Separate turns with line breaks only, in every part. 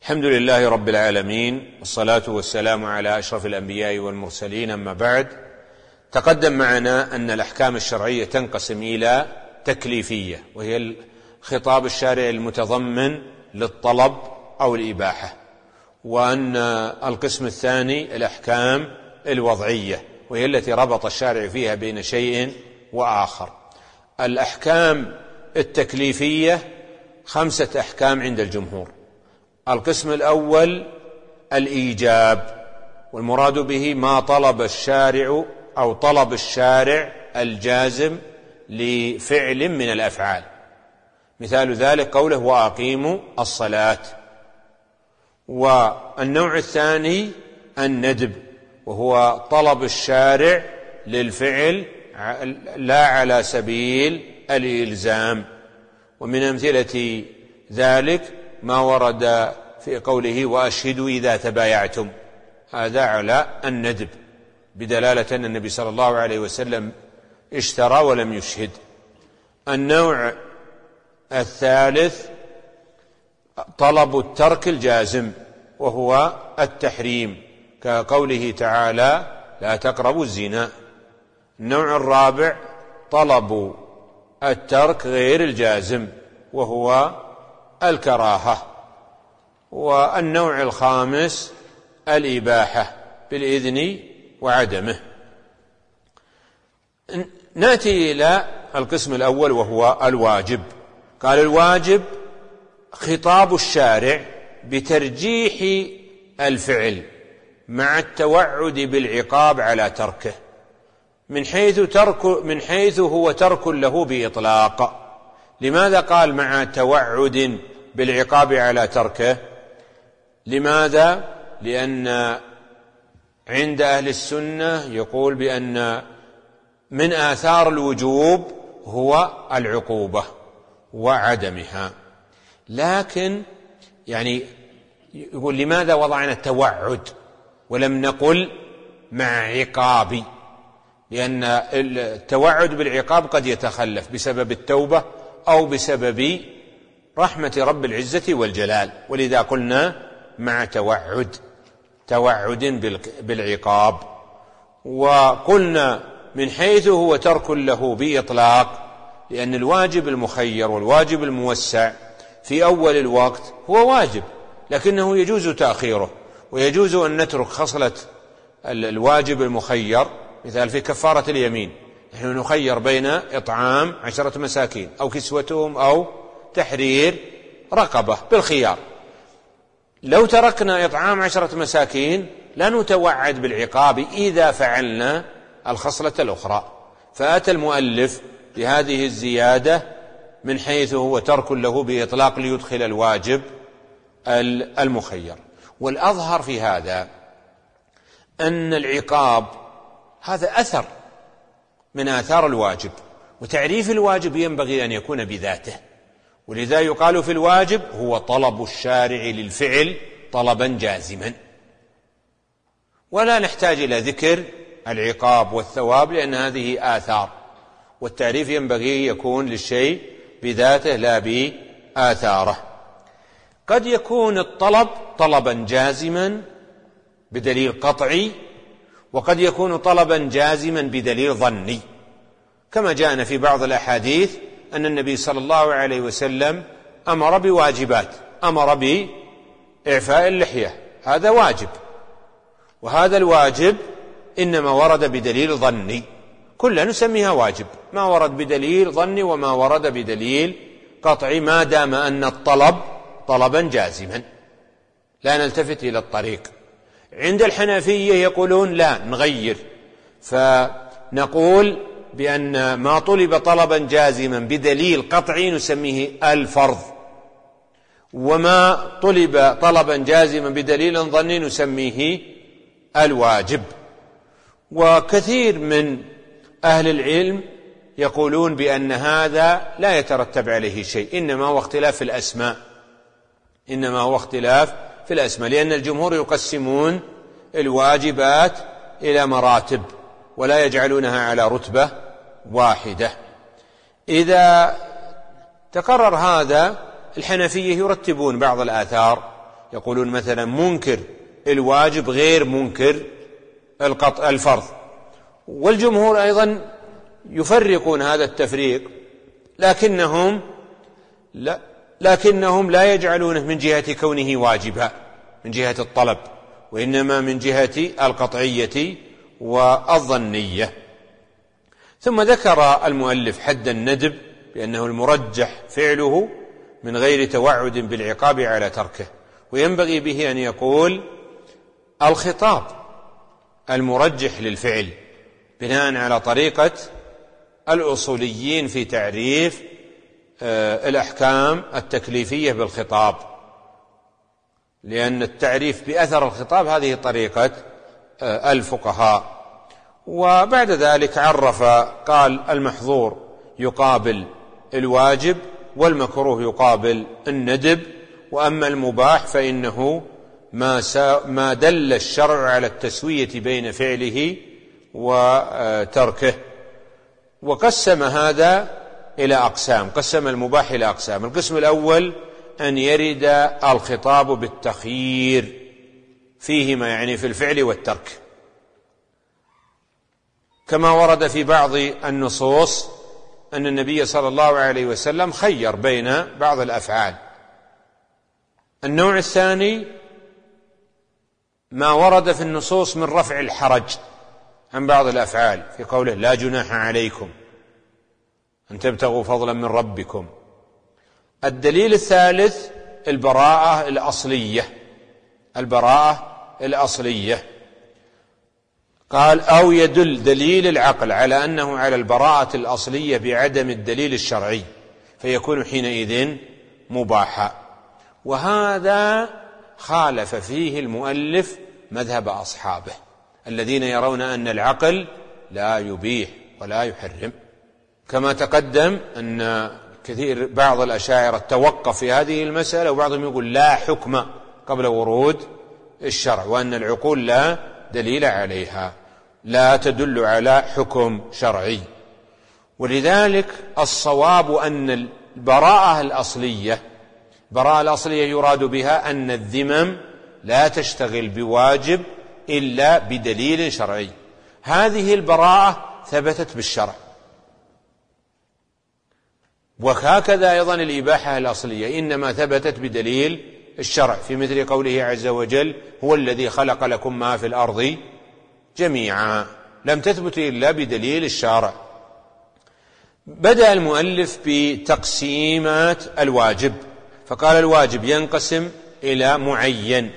الحمد لله رب العالمين، والصلاة والسلام على أشرف الأنبياء والمرسلين، أما بعد. تقدم معنا أن الأحكام الشرعية تنقسم إلى تكليفية، وهي خطاب الشارع المتضمن للطلب أو الإباحة، وأن القسم الثاني الأحكام الوضعية، وهي التي ربط الشارع فيها بين شيء وآخر. الأحكام التكليفية 5 أحكام عند الجمهور. القسم الأول الإيجاب، والمراد به ما طلب الشارع أو طلب الشارع الجازم لفعل من الأفعال، مثال ذلك قوله وأقيموا الصلاة. والنوع الثاني الندب، وهو طلب الشارع للفعل لا على سبيل الإلزام، ومن أمثلة ذلك ما ورد في قوله وأشهدوا إذا تبايعتم، هذا على الندب بدلالة أن النبي صلى الله عليه وسلم اشترى ولم يشهد. النوع الثالث طلب الترك الجازم، وهو التحريم، كقوله تعالى لا تقربوا الزنا. النوع الرابع طلب الترك غير الجازم، وهو الكراهة. والنوع الخامس الإباحة بالإذن وعدمه. نأتي إلى القسم الأول وهو الواجب. قال الواجب خطاب الشارع بترجيح الفعل مع التوعد بالعقاب على تركه، من حيث هو ترك له بإطلاق. لماذا قال مع توعد بالعقاب على تركه؟ لماذا؟ لأن عند أهل السنة يقول بأن من آثار الوجوب هو العقوبة وعدمها، لكن يقول لماذا وضعنا التوعد ولم نقل مع عقاب؟ لأن التوعد بالعقاب قد يتخلف بسبب التوبة أو بسبب رحمة رب العزة والجلال، ولذا قلنا مع توعد بالعقاب. وقلنا من حيث هو ترك له بإطلاق، لأن الواجب المخير والواجب الموسع في أول الوقت هو واجب، لكنه يجوز تأخيره، ويجوز أن نترك خصلة الواجب المخير، مثال في كفارة اليمين نحن نخير بين إطعام 10 مساكين أو كسوتهم أو تحرير رقبة بالخيار. لو تركنا إطعام 10 مساكين لا نتوعد بالعقاب إذا فعلنا الخصلة الأخرى. فأتى المؤلف بهذه الزيادة من حيث هو ترك له بإطلاق ليدخل الواجب المخير. والأظهر في هذا أن العقاب هذا أثر من آثار الواجب، وتعريف الواجب ينبغي أن يكون بذاته، ولذا يقال في الواجب هو طلب الشارع للفعل طلبا جازما، ولا نحتاج إلى ذكر العقاب والثواب لأن هذه آثار، والتعريف ينبغي يكون للشيء بذاته لا بآثاره. قد يكون الطلب طلبا جازما بدليل قطعي، وقد يكون طلبا جازما بدليل ظني، كما جاءنا في بعض الأحاديث أن النبي صلى الله عليه وسلم أمر بواجبات، أمر بإعفاء اللحية، هذا واجب، وهذا الواجب إنما ورد بدليل ظني، كلنا نسميها واجب، ما ورد بدليل ظني وما ورد بدليل قطعي، ما دام أن الطلب طلبا جازما لا نلتفت إلى الطريق. عند الحنفية يقولون لا، نغير، فنقول بأن ما طلب طلبا جازما بدليل قطعي نسميه الفرض، وما طلب طلبا جازما بدليل ظني نسميه الواجب. وكثير من أهل العلم يقولون بأن هذا لا يترتب عليه شيء، إنما هو اختلاف في الأسماء، لأن الجمهور يقسمون الواجبات إلى مراتب ولا يجعلونها على رتبة واحدة. إذا تقرر هذا الحنفية يرتبون بعض الآثار يقولون مثلا منكر الواجب غير منكر الفرض. والجمهور أيضا يفرقون هذا التفريق، لكنهم لا يجعلونه من جهة كونه واجبا من جهة الطلب، وإنما من جهة القطعية والظنية. ثم ذكر المؤلف حد الندب بأنه المرجح فعله من غير توعد بالعقاب على تركه، وينبغي به أن يقول الخطاب المرجح للفعل بناء على طريقة الأصوليين في تعريف الأحكام التكليفية بالخطاب، لأن التعريف بأثر الخطاب هذه طريقة الفقهاء. وبعد ذلك قال المحظور يقابل الواجب، والمكروه يقابل الندب، وأما المباح فإنه ما دل الشرع على التسوية بين فعله وتركه. وقسم هذا إلى أقسام، قسم المباح إلى أقسام. القسم الأول أن يرد الخطاب بالتخيير فيهما، يعني في الفعل والترك، كما ورد في بعض النصوص أن النبي صلى الله عليه وسلم خير بين بعض الأفعال. النوع الثاني ما ورد في النصوص من رفع الحرج عن بعض الأفعال في قوله لا جناح عليكم أن تبتغوا فضلا من ربكم. الدليل الثالث البراءة الأصلية. قال أو يدل دليل العقل على أنه على البراءة الأصلية بعدم الدليل الشرعي فيكون حينئذ مباحا. وهذا خالف فيه المؤلف مذهب أصحابه الذين يرون أن العقل لا يبيح ولا يحرم، كما تقدم أن بعض الأشاعرة توقف في هذه المسألة، وبعضهم يقول لا حكم قبل ورود الشرع، وأن العقول لا دليل عليها، لا تدل على حكم شرعي. ولذلك الصواب أن البراءة الأصلية يراد بها أن الذمم لا تشتغل بواجب إلا بدليل شرعي. هذه البراءة ثبتت بالشرع، وهكذا أيضا الإباحة الأصلية إنما ثبتت بدليل الشرع، في مثل قوله عز وجل هو الذي خلق لكم ما في الأرض جميعا، لم تثبت إلا بدليل الشرع. بدأ المؤلف بتقسيمات الواجب، فقال الواجب ينقسم إلى معين،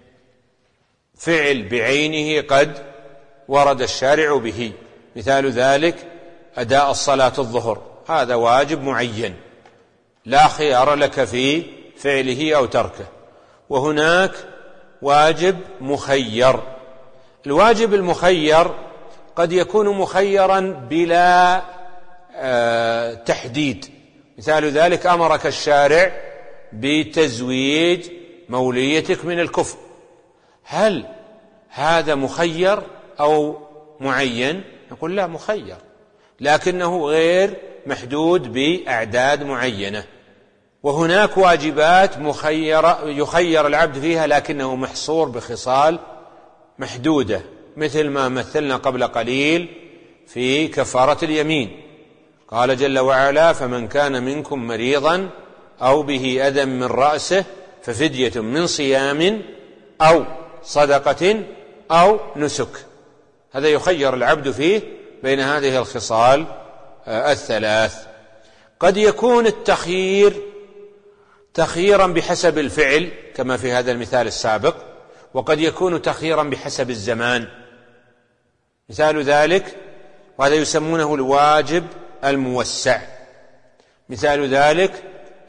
فعل بعينه قد ورد الشارع به، مثال ذلك أداء الصلاة الظهر، هذا واجب معين لا خيار لك في فعله أو تركه. وهناك واجب مخير، الواجب المخير قد يكون مخيرا بلا تحديد، مثال ذلك أمرك الشارع بتزويج موليتك من الكفء، هل هذا مخير أو معين؟ نقول لا، مخير، لكنه غير محدود بأعداد معينة. وهناك واجبات يخير العبد فيها لكنه محصور بخصال محدودة، مثل ما مثلنا قبل قليل في كفارة اليمين، قال جل وعلا فمن كان منكم مريضا أو به أذى من رأسه ففدية من صيام أو صدقة أو نسك، هذا يخير العبد فيه بين هذه الخصال الثلاث. قد يكون التخيير تخييرا بحسب الفعل كما في هذا المثال السابق، وقد يكون تخييرا بحسب الزمان، مثال ذلك وهذا يسمونه الواجب الموسع، مثال ذلك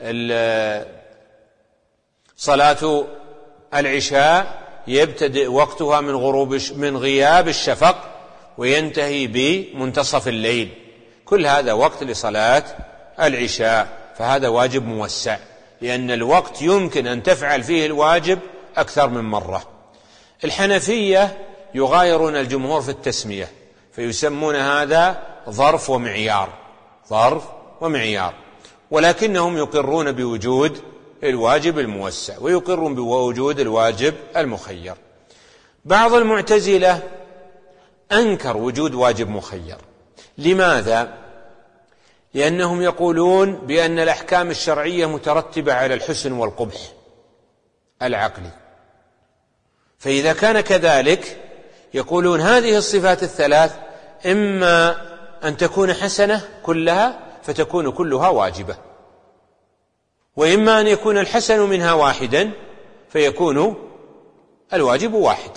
صلاة العشاء يبتدئ وقتها من غياب الشفق وينتهي بمنتصف الليل، كل هذا وقت لصلاة العشاء، فهذا واجب موسع، لأن الوقت يمكن أن تفعل فيه الواجب أكثر من مرة. الحنفية يغايرون الجمهور في التسمية فيسمون هذا ظرف ومعيار، ولكنهم يقرون بوجود الواجب الموسع ويقرون بوجود الواجب المخير. بعض المعتزلة أنكر وجود واجب مخير. لماذا؟ لأنهم يقولون بأن الأحكام الشرعية مترتبة على الحسن والقبح العقلي، فإذا كان كذلك يقولون هذه الصفات الثلاث إما أن تكون حسنة كلها فتكون كلها واجبة، وإما أن يكون الحسن منها واحدا فيكون الواجب واحد.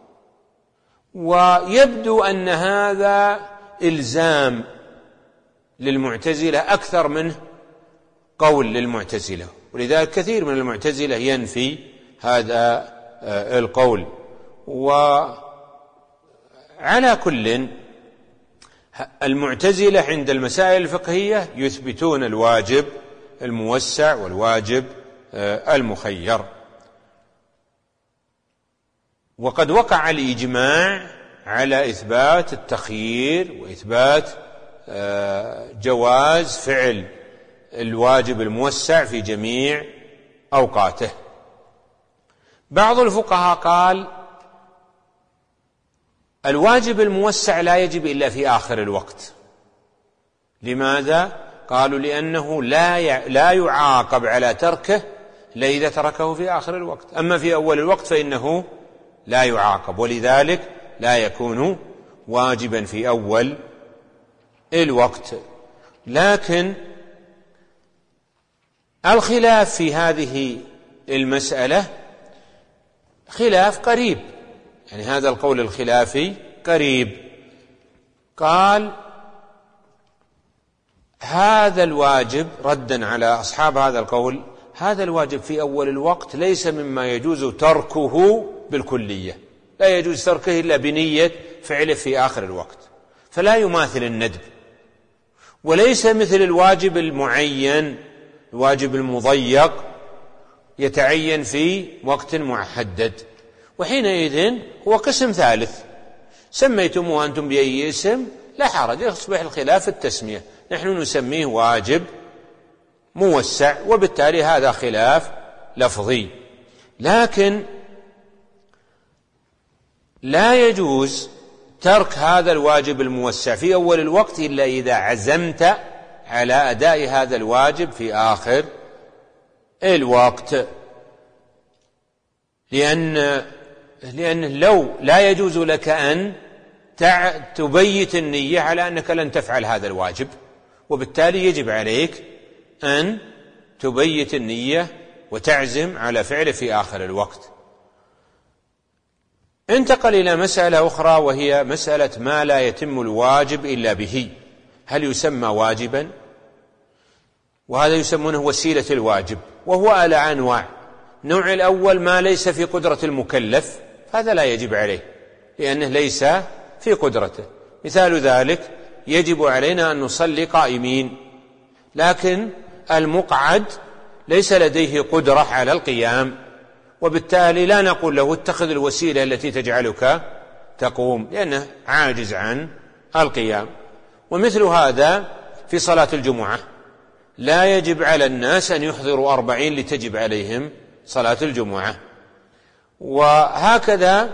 ويبدو أن هذا إلزام للمعتزلة أكثر منه قول للمعتزلة، ولذلك كثير من المعتزلة ينفي هذا القول. وعلى كل، المعتزلة عند المسائل الفقهية يثبتون الواجب الموسع والواجب المخير. وقد وقع الإجماع على إثبات التخيير وإثبات جواز فعل الواجب الموسع في جميع أوقاته. بعض الفقهاء قال الواجب الموسع لا يجب إلا في آخر الوقت. لماذا؟ قالوا لأنه لا يعاقب على تركه إلا إذا تركه في آخر الوقت، أما في أول الوقت فإنه لا يعاقب، ولذلك لا يكون واجبا في أول الوقت. لكن الخلاف في هذه المسألة خلاف قريب، يعني هذا القول الخلافي قريب. قال هذا الواجب ردا على أصحاب هذا القول، هذا الواجب في أول الوقت ليس مما يجوز تركه بالكلية، لا يجوز تركه إلا بنية فعله في آخر الوقت، فلا يماثل الندب، وليس مثل الواجب المعين، الواجب المضيق يتعين في وقت محدد، وحينئذ هو قسم ثالث سميتموه أنتم بأي اسم لا حرج، يصبح الخلاف التسمية، نحن نسميه واجب موسع، وبالتالي هذا خلاف لفظي. لكن لا يجوز ترك هذا الواجب الموسع في أول الوقت إلا إذا عزمت على أداء هذا الواجب في آخر الوقت، لأن لو لا يجوز لك أن تبيت النية على أنك لن تفعل هذا الواجب، وبالتالي يجب عليك أن تبيت النية وتعزم على فعله في آخر الوقت. انتقل إلى مسألة أخرى وهي مسألة ما لا يتم الواجب إلا به، هل يسمى واجبا؟ وهذا يسمونه وسيلة الواجب، وهو على أنواع. النوع الأول ما ليس في قدرة المكلف، هذا لا يجب عليه لأنه ليس في قدرته. مثال ذلك يجب علينا أن نصلي قائمين، لكن المقعد ليس لديه قدرة على القيام، وبالتالي لا نقول له اتخذ الوسيلة التي تجعلك تقوم، لأنه عاجز عن القيام. ومثل هذا في صلاة الجمعة، لا يجب على الناس أن يحضروا 40 لتجب عليهم صلاة الجمعة. وهكذا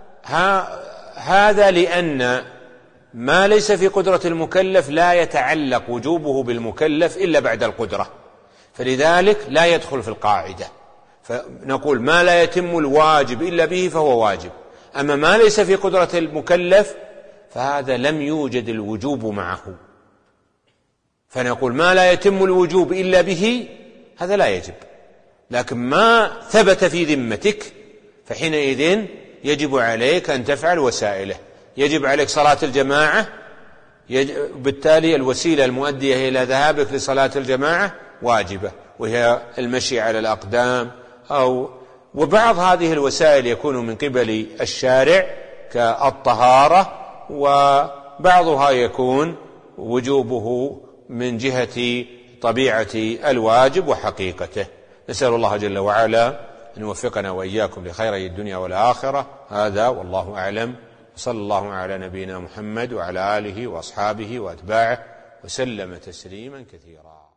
هذا لأن ما ليس في قدرة المكلف لا يتعلق وجوبه بالمكلف إلا بعد القدرة، فلذلك لا يدخل في القاعدة، فنقول ما لا يتم الواجب إلا به فهو واجب. أما ما ليس في قدرة المكلف فهذا لم يوجد الوجوب معه، فنقول ما لا يتم الوجوب إلا به هذا لا يجب. لكن ما ثبت في ذمتك فحينئذ يجب عليك أن تفعل وسائله. يجب عليك صلاة الجماعة، بالتالي الوسيلة المؤدية إلى ذهابك لصلاة الجماعة واجبة، وهي المشي على الأقدام، وبعض هذه الوسائل يكون من قبل الشارع كالطهارة، وبعضها يكون وجوبه من جهة طبيعة الواجب وحقيقته. نسأل الله جل وعلا أن يوفقنا وإياكم لخيري الدنيا والآخرة. هذا والله أعلم، وصلى الله على نبينا محمد وعلى آله وأصحابه وأتباعه وسلم تسليما كثيرا.